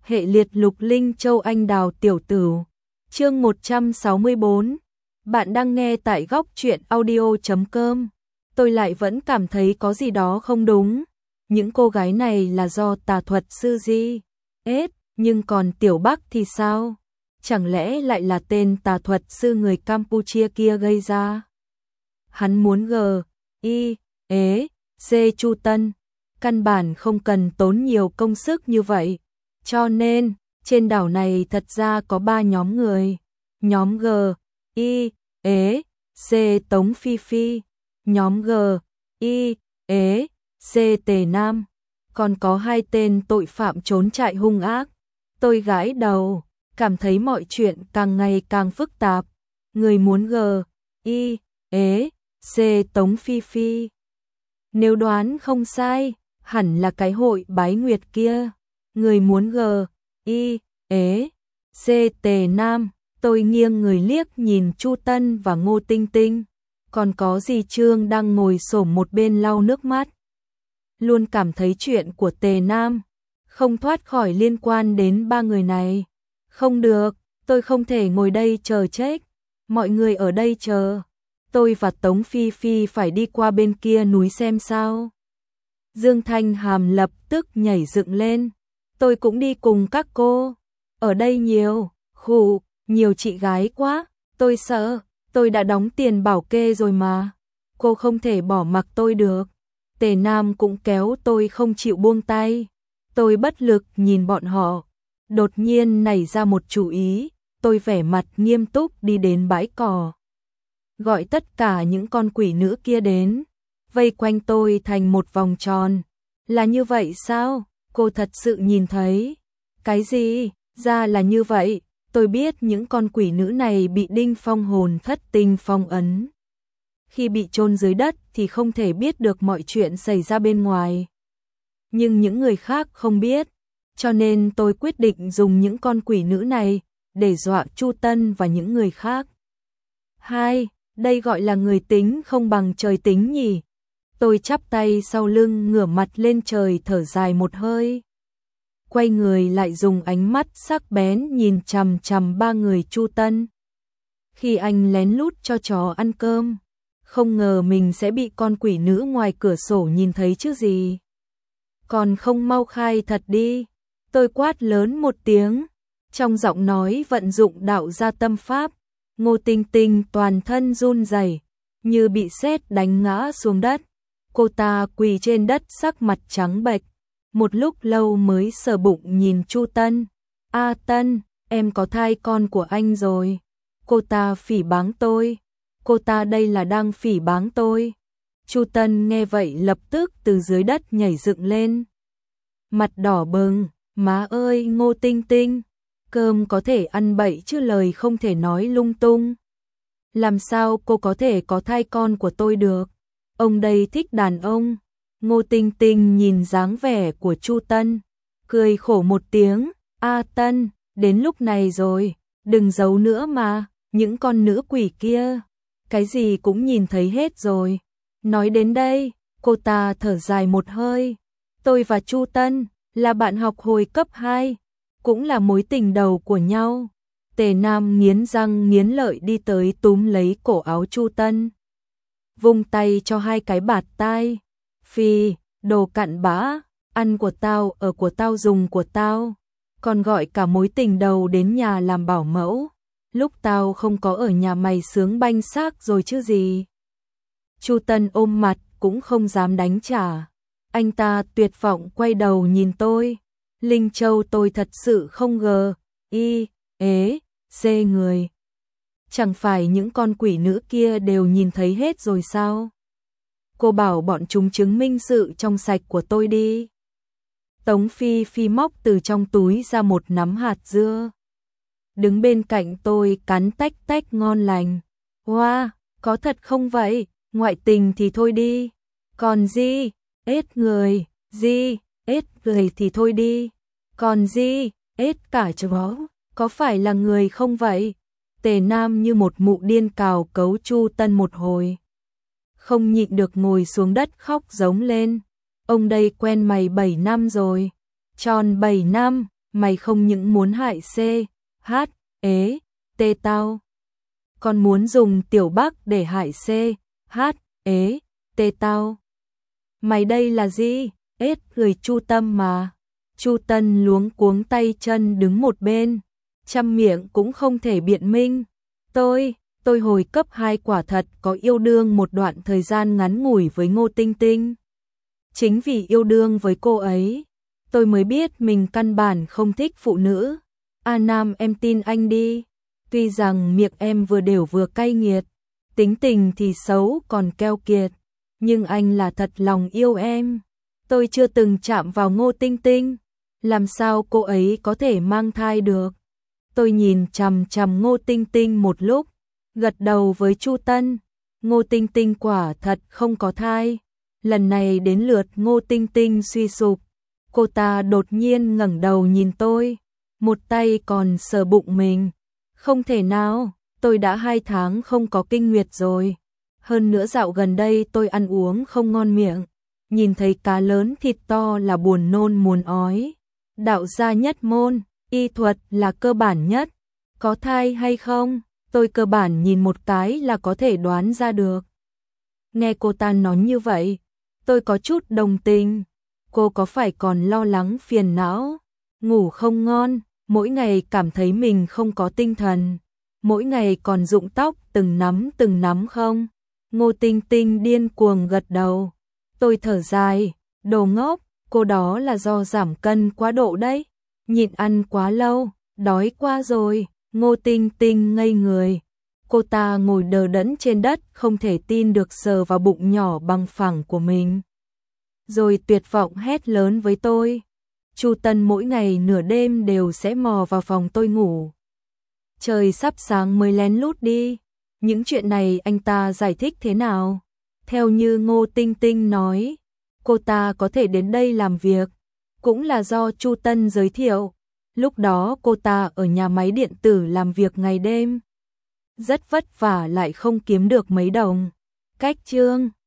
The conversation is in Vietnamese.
hệ liệt lục linh châu anh đào tiểu tử. Chương 164. Bạn đang nghe tại góc truyện audio.com. Tôi lại vẫn cảm thấy có gì đó không đúng. Những cô gái này là do tà thuật sư gì? Nhưng còn Tiểu Bắc thì sao? Chẳng lẽ lại là tên tà thuật sư người Campuchia kia gây ra? Hắn muốn C Chu Tân, căn bản không cần tốn nhiều công sức như vậy. Cho nên, trên đảo này thật ra có 3 nhóm người. Nhóm C Tống Phi Phi, nhóm C Tề Nam, còn có 2 tên tội phạm trốn trại hung ác. Tôi gãi đầu, cảm thấy mọi chuyện càng ngày càng phức tạp. Người muốn C Tống Phi Phi. Nếu đoán không sai, hẳn là cái hội bái nguyệt kia. Người muốn C Tề Nam. Tôi nghiêng người liếc nhìn Chu Tân và Ngô Tinh Tinh. Còn có dì Trương đang ngồi xổm một bên lau nước mắt. Luôn cảm thấy chuyện của Tề Nam không thoát khỏi liên quan đến 3 người này. Không được, tôi không thể ngồi đây chờ chết. Mọi người ở đây chờ. Tôi và Tống Phi Phi phải đi qua bên kia núi xem sao. Dương Thanh Hàm lập tức nhảy dựng lên. Tôi cũng đi cùng các cô. Ở đây nhiều chị gái quá. Tôi sợ, tôi đã đóng tiền bảo kê rồi mà. Cô không thể bỏ mặc tôi được. Tề Nam cũng kéo tôi không chịu buông tay. Tôi bất lực nhìn bọn họ. Đột nhiên nảy ra một chủ ý. Tôi vẻ mặt nghiêm túc đi đến bãi cỏ. Gọi tất cả những con quỷ nữ kia đến. Vây quanh tôi thành một vòng tròn. Là như vậy sao? Cô thật sự nhìn thấy. Cái gì? Ra là như vậy. Tôi biết những con quỷ nữ này bị đinh phong hồn thất tinh phong ấn. Khi bị chôn dưới đất thì không thể biết được mọi chuyện xảy ra bên ngoài. Nhưng những người khác không biết. Cho nên tôi quyết định dùng những con quỷ nữ này để dọa Chu Tân và những người khác. Đây gọi là người tính không bằng trời tính nhỉ. Tôi chắp tay sau lưng ngửa mặt lên trời thở dài một hơi. Quay người lại dùng ánh mắt sắc bén nhìn chằm chằm 3 người Chu Tân. Khi anh lén lút cho chó ăn cơm, không ngờ mình sẽ bị con quỷ nữ ngoài cửa sổ nhìn thấy chứ gì. Còn không mau khai thật đi. Tôi quát lớn một tiếng, trong giọng nói vận dụng đạo gia tâm pháp. Ngô Tinh Tinh toàn thân run rẩy, như bị sét đánh ngã xuống đất. Cô ta quỳ trên đất sắc mặt trắng bệch, một lúc lâu mới sờ bụng nhìn Chu Tân. A Tân, em có thai con của anh rồi. Cô ta phỉ báng tôi. Cô ta đây là đang phỉ báng tôi. Chu Tân nghe vậy lập tức từ dưới đất nhảy dựng lên. Mặt đỏ bừng, má ơi Ngô Tinh Tinh. Cơm có thể ăn bậy chứ lời không thể nói lung tung. Làm sao cô có thể có thai con của tôi được? Ông đây thích đàn ông. Ngô Tinh Tinh nhìn dáng vẻ của Chu Tân, cười khổ một tiếng. A Tân, đến lúc này rồi, đừng giấu nữa mà, những con nữ quỷ kia, cái gì cũng nhìn thấy hết rồi. Nói đến đây, cô ta thở dài một hơi. Tôi và Chu Tân là bạn học hồi cấp 2. Cũng là mối tình đầu của nhau. Tề Nam nghiến răng nghiến lợi đi tới túm lấy cổ áo Chu Tân. Vung tay cho 2 cái bạt tai. Phi, đồ cặn bã, ăn của tao, ở của tao, dùng của tao. Còn gọi cả mối tình đầu đến nhà làm bảo mẫu. Lúc tao không có ở nhà mày sướng banh xác rồi chứ gì. Chu Tân ôm mặt cũng không dám đánh trả. Anh ta tuyệt vọng quay đầu nhìn tôi. Linh Châu tôi thật sự không C người. Chẳng phải những con quỷ nữ kia đều nhìn thấy hết rồi sao? Cô bảo bọn chúng chứng minh sự trong sạch của tôi đi. Tống Phi Phi móc từ trong túi ra một nắm hạt dưa. Đứng bên cạnh tôi cắn tách tách ngon lành. Wow, có thật không vậy? Ngoại tình thì thôi đi. Còn người thì thôi đi. Còn cả chó, có phải là người không vậy? Tề Nam như một mụ điên cào cấu Chu Tân một hồi. Không nhịn được ngồi xuống đất khóc giống lên. Ông đây quen mày 7 năm rồi. Tròn 7 năm, mày không những muốn hại C, H, ế, T tao, còn muốn dùng Tiểu Bắc để hại C, H, ế, T tao. Mày đây là gì? Ết người Chu Tâm mà. Chu Tân luống cuống tay chân đứng một bên, trăm miệng cũng không thể biện minh. Tôi hồi cấp 2 quả thật có yêu đương một đoạn thời gian ngắn ngủi với Ngô Tinh Tinh. Chính vì yêu đương với cô ấy, tôi mới biết mình căn bản không thích phụ nữ. A Nam em tin anh đi, tuy rằng miệng em vừa đều vừa cay nghiệt, tính tình thì xấu còn keo kiệt, nhưng anh là thật lòng yêu em. Tôi chưa từng chạm vào Ngô Tinh Tinh, làm sao cô ấy có thể mang thai được? Tôi nhìn chằm chằm Ngô Tinh Tinh một lúc, gật đầu với Chu Tân. Ngô Tinh Tinh quả thật không có thai. Lần này đến lượt Ngô Tinh Tinh suy sụp. Cô ta đột nhiên ngẩng đầu nhìn tôi, một tay còn sờ bụng mình. Không thể nào, tôi đã 2 tháng không có kinh nguyệt rồi. Hơn nữa dạo gần đây tôi ăn uống không ngon miệng. Nhìn thấy cá lớn thịt to là buồn nôn muốn ói. Đạo gia nhất môn, y thuật là cơ bản nhất. Có thai hay không, tôi cơ bản nhìn một cái là có thể đoán ra được. Nghe cô ta nói như vậy, tôi có chút đồng tình. Cô có phải còn lo lắng phiền não, ngủ không ngon, mỗi ngày cảm thấy mình không có tinh thần, mỗi ngày còn rụng tóc từng nắm không? Ngô Tinh Tinh điên cuồng gật đầu. Tôi thở dài, đồ ngốc, cô đó là do giảm cân quá độ đấy, nhịn ăn quá lâu, đói quá rồi. Ngô Tinh Tinh ngây người. Cô ta ngồi đờ đẫn trên đất, không thể tin được sờ vào bụng nhỏ bằng phẳng của mình. Rồi tuyệt vọng hét lớn với tôi. Chu Tân mỗi ngày nửa đêm đều sẽ mò vào phòng tôi ngủ. Trời sắp sáng mới lén lút đi. Những chuyện này anh ta giải thích thế nào? Theo như Ngô Tinh Tinh nói, cô ta có thể đến đây làm việc, cũng là do Chu Tân giới thiệu. Lúc đó cô ta ở nhà máy điện tử làm việc ngày đêm. Rất vất vả lại không kiếm được mấy đồng. Cách chương